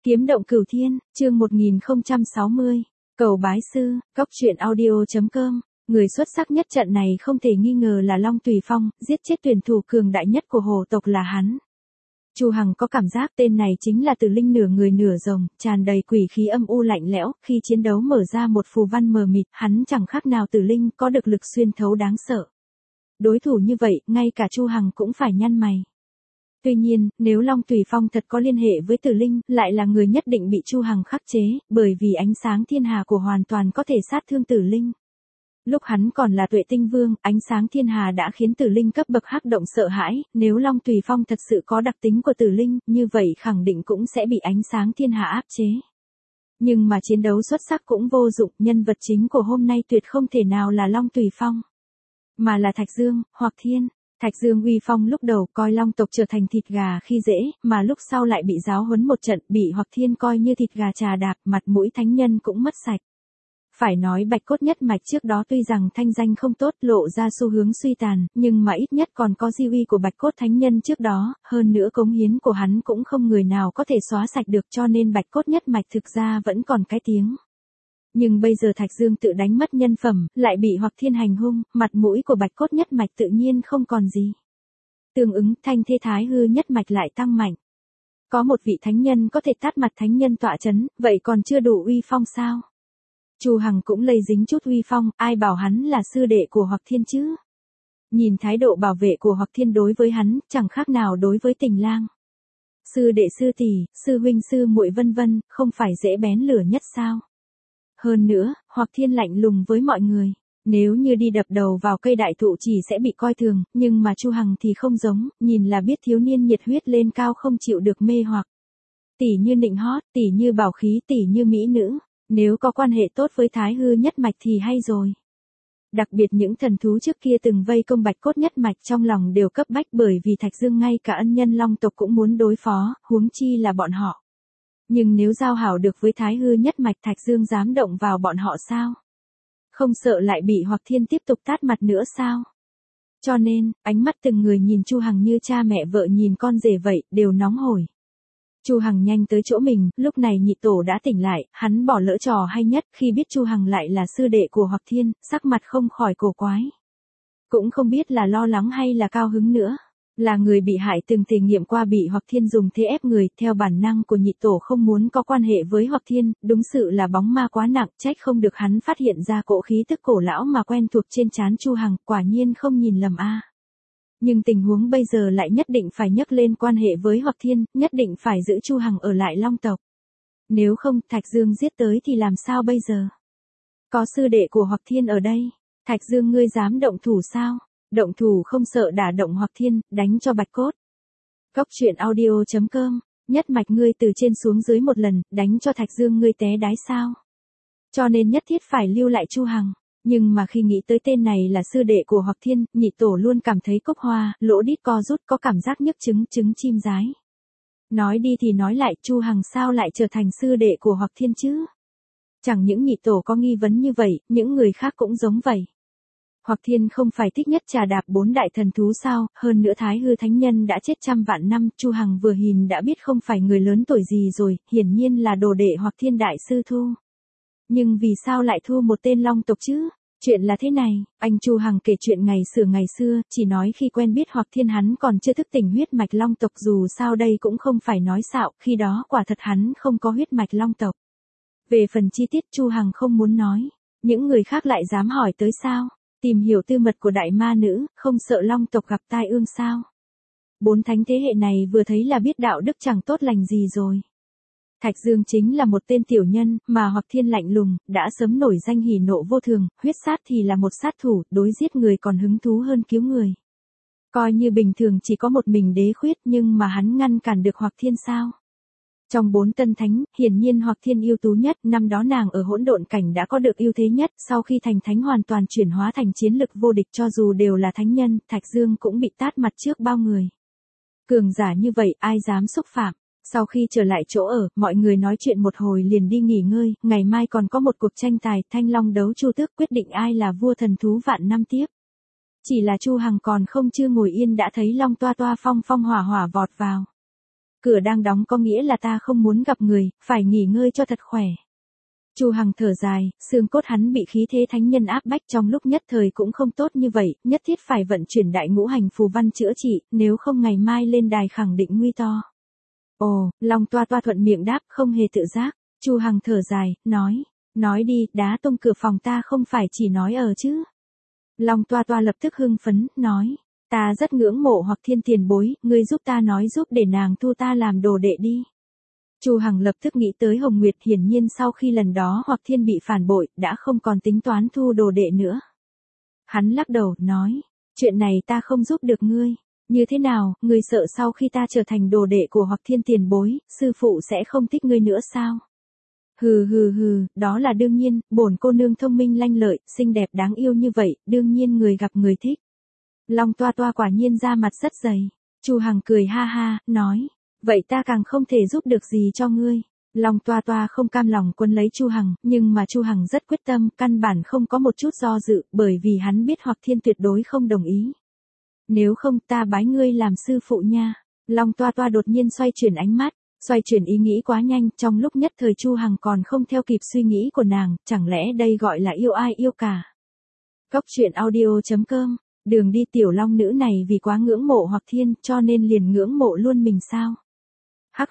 Kiếm động cửu thiên, chương 1060, cầu bái sư, góc truyện audio.com. Người xuất sắc nhất trận này không thể nghi ngờ là Long Tùy Phong, giết chết tuyển thủ cường đại nhất của hồ tộc là hắn. Chu Hằng có cảm giác tên này chính là Tử Linh nửa người nửa rồng, tràn đầy quỷ khí âm u lạnh lẽo, khi chiến đấu mở ra một phù văn mờ mịt, hắn chẳng khác nào Tử Linh, có được lực xuyên thấu đáng sợ. Đối thủ như vậy, ngay cả Chu Hằng cũng phải nhăn mày. Tuy nhiên, nếu Long Tùy Phong thật có liên hệ với Tử Linh, lại là người nhất định bị Chu Hằng khắc chế, bởi vì ánh sáng thiên hà của hoàn toàn có thể sát thương Tử Linh. Lúc hắn còn là Tuệ Tinh Vương, ánh sáng thiên hà đã khiến Tử Linh cấp bậc hắc động sợ hãi, nếu Long Tùy Phong thật sự có đặc tính của Tử Linh, như vậy khẳng định cũng sẽ bị ánh sáng thiên hà áp chế. Nhưng mà chiến đấu xuất sắc cũng vô dụng, nhân vật chính của hôm nay tuyệt không thể nào là Long Tùy Phong, mà là Thạch Dương, hoặc Thiên. Thạch Dương uy phong lúc đầu coi Long tộc trở thành thịt gà khi dễ, mà lúc sau lại bị giáo huấn một trận, bị Hoặc Thiên coi như thịt gà trà đạp, mặt mũi thánh nhân cũng mất sạch. Phải nói Bạch Cốt Nhất Mạch trước đó tuy rằng thanh danh không tốt, lộ ra xu hướng suy tàn, nhưng mà ít nhất còn có di uy của Bạch Cốt Thánh Nhân trước đó, hơn nữa cống hiến của hắn cũng không người nào có thể xóa sạch được, cho nên Bạch Cốt Nhất Mạch thực ra vẫn còn cái tiếng. Nhưng bây giờ Thạch Dương tự đánh mất nhân phẩm, lại bị Hoặc Thiên hành hung, mặt mũi của Bạch Cốt Nhất Mạch tự nhiên không còn gì. Tương ứng, thanh thế Thái Hư Nhất Mạch lại tăng mạnh. Có một vị thánh nhân có thể tát mặt thánh nhân tọa chấn, vậy còn chưa đủ uy phong sao? Chu Hằng cũng lây dính chút uy phong, ai bảo hắn là sư đệ của Hoặc Thiên chứ? Nhìn thái độ bảo vệ của Hoặc Thiên đối với hắn, chẳng khác nào đối với Tình Lang. Sư đệ sư tỷ, sư huynh sư muội vân vân, không phải dễ bén lửa nhất sao? Hơn nữa, Hoặc Thiên lạnh lùng với mọi người. Nếu như đi đập đầu vào cây đại thụ chỉ sẽ bị coi thường, nhưng mà Chu Hằng thì không giống, nhìn là biết thiếu niên nhiệt huyết lên cao không chịu được mê hoặc. Tỷ như nịnh hót, tỷ như bảo khí, tỷ như mỹ nữ. Nếu có quan hệ tốt với Thái Hư Nhất Mạch thì hay rồi. Đặc biệt những thần thú trước kia từng vây công Bạch Cốt Nhất Mạch trong lòng đều cấp bách, bởi vì Thạch Dương ngay cả ân nhân Long tộc cũng muốn đối phó, huống chi là bọn họ. Nhưng nếu giao hảo được với Thái Hư Nhất Mạch, Thạch Dương dám động vào bọn họ sao? Không sợ lại bị Hoặc Thiên tiếp tục tát mặt nữa sao? Cho nên, ánh mắt từng người nhìn Chu Hằng như cha mẹ vợ nhìn con rể vậy, đều nóng hổi. Chu Hằng nhanh tới chỗ mình, lúc này nhị tổ đã tỉnh lại, hắn bỏ lỡ trò hay nhất, khi biết Chu Hằng lại là sư đệ của Hoặc Thiên, sắc mặt không khỏi cổ quái. Cũng không biết là lo lắng hay là cao hứng nữa. Là người bị hại từng thể nghiệm qua bị Hoặc Thiên dùng thế ép người, theo bản năng của nhị tổ không muốn có quan hệ với Hoặc Thiên, đúng sự là bóng ma quá nặng, trách không được hắn phát hiện ra cỗ khí tức cổ lão mà quen thuộc trên trán Chu Hằng, quả nhiên không nhìn lầm a. Nhưng tình huống bây giờ lại nhất định phải nhắc lên quan hệ với Hoặc Thiên, nhất định phải giữ Chu Hằng ở lại Long tộc. Nếu không, Thạch Dương giết tới thì làm sao bây giờ? Có sư đệ của Hoặc Thiên ở đây, Thạch Dương ngươi dám động thủ sao? Động thủ không sợ đả động Hoặc Thiên, đánh cho Bạch Cốt. Góc truyện audio.com, Nhất Mạch ngươi từ trên xuống dưới một lần, đánh cho Thạch Dương ngươi té đái sao? Cho nên nhất thiết phải lưu lại Chu Hằng. Nhưng mà khi nghĩ tới tên này là sư đệ của Hoặc Thiên, nhị tổ luôn cảm thấy cốc hoa, lỗ đít co rút, có cảm giác nhức trứng chim rái. Nói đi thì nói lại, Chu Hằng sao lại trở thành sư đệ của Hoặc Thiên chứ? Chẳng những nhị tổ có nghi vấn như vậy, những người khác cũng giống vậy. Hoặc Thiên không phải thích nhất trà đạp 4 đại thần thú sao, hơn nữa Thái Hư Thánh Nhân đã chết trăm vạn năm, Chu Hằng vừa nhìn đã biết không phải người lớn tuổi gì rồi, hiển nhiên là đồ đệ Hoặc Thiên đại sư thu. Nhưng vì sao lại thu một tên Long tộc chứ? Chuyện là thế này, anh Chu Hằng kể chuyện ngày xưa, chỉ nói khi quen biết Hoặc Thiên hắn còn chưa thức tỉnh huyết mạch Long tộc, dù sao đây cũng không phải nói xạo, khi đó quả thật hắn không có huyết mạch Long tộc. Về phần chi tiết Chu Hằng không muốn nói, những người khác lại dám hỏi tới sao? Tìm hiểu tư mật của đại ma nữ, không sợ Long tộc gặp tai ương sao? 4 thánh thế hệ này vừa thấy là biết đạo đức chẳng tốt lành gì rồi. Thạch Dương chính là một tên tiểu nhân, mà Hoặc Thiên lạnh lùng, đã sớm nổi danh hỉ nộ vô thường, huyết sát thì là một sát thủ, đối giết người còn hứng thú hơn cứu người. Coi như bình thường chỉ có một mình Đế Khuyết, nhưng mà hắn ngăn cản được Hoặc Thiên sao? Trong 4 tân thánh, hiển nhiên Hoặc Thiên ưu tú nhất, năm đó nàng ở hỗn độn cảnh đã có được ưu thế nhất, sau khi thành thánh hoàn toàn chuyển hóa thành chiến lực vô địch, cho dù đều là thánh nhân, Thạch Dương cũng bị tát mặt trước bao người. Cường giả như vậy, ai dám xúc phạm? Sau khi trở lại chỗ ở, mọi người nói chuyện một hồi liền đi nghỉ ngơi, ngày mai còn có một cuộc tranh tài, Thanh Long đấu Chu Tước, quyết định ai là vua thần thú vạn năm tiếp. Chỉ là Chu Hằng còn chưa ngồi yên đã thấy Long Toa Toa phong hỏa vọt vào. cửa đang đóng có nghĩa là ta không muốn gặp người, phải nghỉ ngơi cho thật khỏe. Chu Hằng thở dài, xương cốt hắn bị khí thế thánh nhân áp bách trong lúc nhất thời cũng không tốt như vậy, nhất thiết phải vận chuyển đại ngũ hành phù văn chữa trị, nếu không ngày mai lên đài khẳng định nguy to. Ồ, Long Toa Toa thuận miệng đáp, không hề tự giác. Chu Hằng thở dài, nói đi, đá tung cửa phòng ta không phải chỉ nói ở chứ. Long Toa Toa lập tức hưng phấn, nói, ta rất ngưỡng mộ Hoặc Thiên tiền bối, ngươi giúp ta nói giúp để nàng thu ta làm đồ đệ đi. Chu Hằng lập tức nghĩ tới Hồng Nguyệt, hiển nhiên sau khi lần đó Hoặc Thiên bị phản bội, đã không còn tính toán thu đồ đệ nữa. Hắn lắc đầu, nói, chuyện này ta không giúp được ngươi. Như thế nào, ngươi sợ sau khi ta trở thành đồ đệ của Hoặc Thiên tiền bối, sư phụ sẽ không thích ngươi nữa sao? Hừ, đó là đương nhiên, bổn cô nương thông minh lanh lợi, xinh đẹp đáng yêu như vậy, đương nhiên người gặp người thích. Long Toa Toa quả nhiên ra mặt rất dày. Chu Hằng cười ha ha, nói, vậy ta càng không thể giúp được gì cho ngươi. Long Toa Toa không cam lòng quấn lấy Chu Hằng, nhưng mà Chu Hằng rất quyết tâm, căn bản không có một chút do dự, bởi vì hắn biết Hoặc Thiên tuyệt đối không đồng ý. Nếu không ta bái ngươi làm sư phụ nha. Long Toa Toa đột nhiên xoay chuyển ánh mắt, xoay chuyển ý nghĩ quá nhanh, trong lúc nhất thời Chu Hằng còn không theo kịp suy nghĩ của nàng, chẳng lẽ đây gọi là yêu ai yêu cả. Cốc truyện audio.com, đường đi tiểu long nữ này vì quá ngưỡng mộ Hoặc Thiên cho nên liền ngưỡng mộ luôn mình sao. Hắc,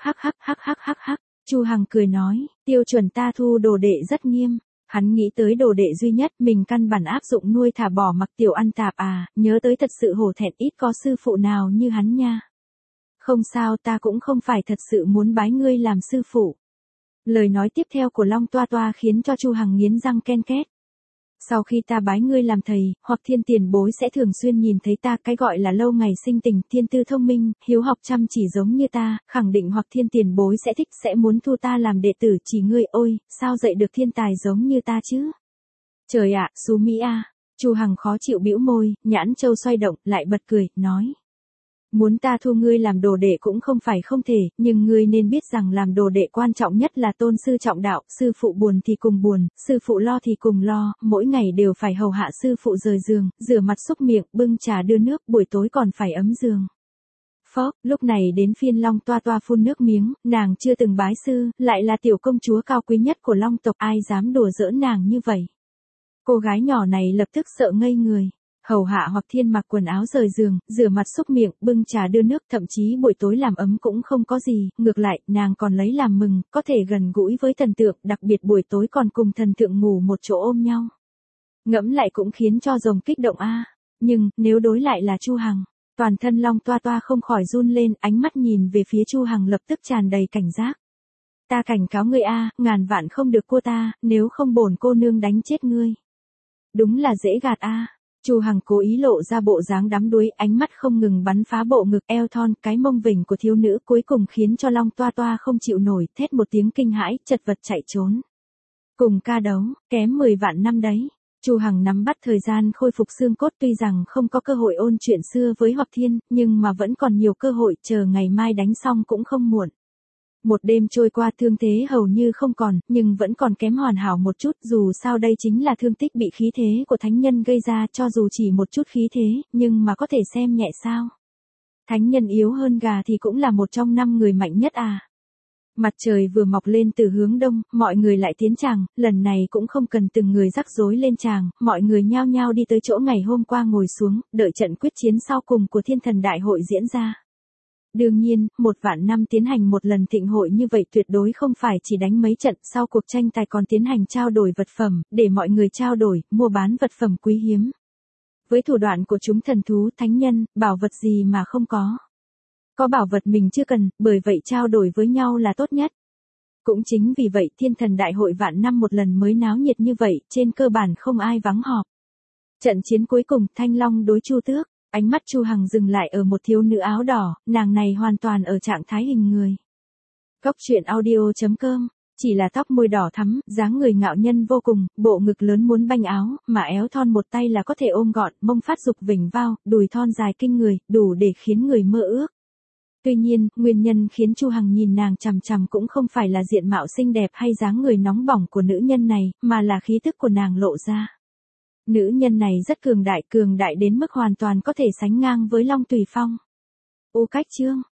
Chu Hằng cười nói, tiêu chuẩn ta thu đồ đệ rất nghiêm. Hắn nghĩ tới đồ đệ duy nhất mình căn bản áp dụng nuôi thả bỏ mặc tiểu ăn tạp à, nhớ tới thật sự hổ thẹn, ít có sư phụ nào như hắn nha. Không sao, ta cũng không phải thật sự muốn bái ngươi làm sư phụ. Lời nói tiếp theo của Long Toa Toa khiến cho Chu Hằng nghiến răng ken két. Sau khi ta bái ngươi làm thầy, Hoặc Thiên tiền bối sẽ thường xuyên nhìn thấy ta, cái gọi là lâu ngày sinh tình, thiên tư thông minh, hiếu học chăm chỉ giống như ta, khẳng định Hoặc Thiên tiền bối sẽ thích, sẽ muốn thu ta làm đệ tử, chỉ ngươi, ôi, sao dạy được thiên tài giống như ta chứ? Trời ạ, xú Mỹ a. Chu Hằng khó chịu bĩu môi, nhãn châu xoay động, lại bật cười, nói. Muốn ta thu ngươi làm đồ đệ cũng không phải không thể, nhưng ngươi nên biết rằng làm đồ đệ quan trọng nhất là tôn sư trọng đạo, sư phụ buồn thì cùng buồn, sư phụ lo thì cùng lo, mỗi ngày đều phải hầu hạ sư phụ rời giường, rửa mặt xúc miệng, bưng trà đưa nước, buổi tối còn phải ấm giường. Phốc, lúc này đến phiên Long Toa Toa phun nước miếng, nàng chưa từng bái sư, lại là tiểu công chúa cao quý nhất của Long tộc, ai dám đùa giỡn nàng như vậy. Cô gái nhỏ này lập tức sợ ngây người. Hầu hạ Hoặc Thiên mặc quần áo rời giường, rửa mặt xúc miệng, bưng trà đưa nước, thậm chí buổi tối làm ấm cũng không có gì, ngược lại, nàng còn lấy làm mừng, có thể gần gũi với thần tượng, đặc biệt buổi tối còn cùng thần tượng ngủ một chỗ ôm nhau. Ngẫm lại cũng khiến cho rồng kích động a. Nhưng, nếu đối lại là Chu Hằng, toàn thân Long Toa Toa không khỏi run lên, ánh mắt nhìn về phía Chu Hằng lập tức tràn đầy cảnh giác. Ta cảnh cáo ngươi a, ngàn vạn không được cua ta, nếu không bổn cô nương đánh chết ngươi. Đúng là dễ gạt a. Chu Hằng cố ý lộ ra bộ dáng đắm đuối, ánh mắt không ngừng bắn phá bộ ngực eo thon, cái mông vểnh của thiếu nữ, cuối cùng khiến cho Long Toa Toa không chịu nổi, thét một tiếng kinh hãi, chật vật chạy trốn. Cùng ca đấu, kém 10 vạn năm đấy. Chu Hằng nắm bắt thời gian khôi phục xương cốt, tuy rằng không có cơ hội ôn chuyện xưa với Hoặc Thiên, nhưng mà vẫn còn nhiều cơ hội, chờ ngày mai đánh xong cũng không muộn. Một đêm trôi qua, thương thế hầu như không còn, nhưng vẫn còn kém hoàn hảo một chút, dù sao đây chính là thương tích bị khí thế của thánh nhân gây ra, cho dù chỉ một chút khí thế, nhưng mà có thể xem nhẹ sao. Thánh nhân yếu hơn gà thì cũng là một trong 5 người mạnh nhất à. Mặt trời vừa mọc lên từ hướng đông, mọi người lại tiến tràng, lần này cũng không cần từng người rắc rối lên tràng, mọi người nhao nhao đi tới chỗ ngày hôm qua ngồi xuống, đợi trận quyết chiến sau cùng của Thiên Thần Đại hội diễn ra. Đương nhiên, 1 vạn năm tiến hành một lần thịnh hội như vậy tuyệt đối không phải chỉ đánh mấy trận, sau cuộc tranh tài còn tiến hành trao đổi vật phẩm, để mọi người trao đổi, mua bán vật phẩm quý hiếm. Với thủ đoạn của chúng thần thú, thánh nhân, bảo vật gì mà không có. Có bảo vật mình chưa cần, bởi vậy trao đổi với nhau là tốt nhất. Cũng chính vì vậy Thiên Thần Đại hội vạn năm một lần mới náo nhiệt như vậy, trên cơ bản không ai vắng họp. Trận chiến cuối cùng, Thanh Long đối Chu Tước. Ánh mắt Chu Hằng dừng lại ở một thiếu nữ áo đỏ, nàng này hoàn toàn ở trạng thái hình người. Cốc truyện audio.com, chỉ là tóc môi đỏ thắm, dáng người ngạo nhân vô cùng, bộ ngực lớn muốn banh áo, mà éo thon một tay là có thể ôm gọn, mông phát dục vểnh vao, đùi thon dài kinh người, đủ để khiến người mơ ước. Tuy nhiên, nguyên nhân khiến Chu Hằng nhìn nàng chằm chằm cũng không phải là diện mạo xinh đẹp hay dáng người nóng bỏng của nữ nhân này, mà là khí tức của nàng lộ ra. Nữ nhân này rất cường đại đến mức hoàn toàn có thể sánh ngang với Long Tùy Phong. Ô Cách Chương,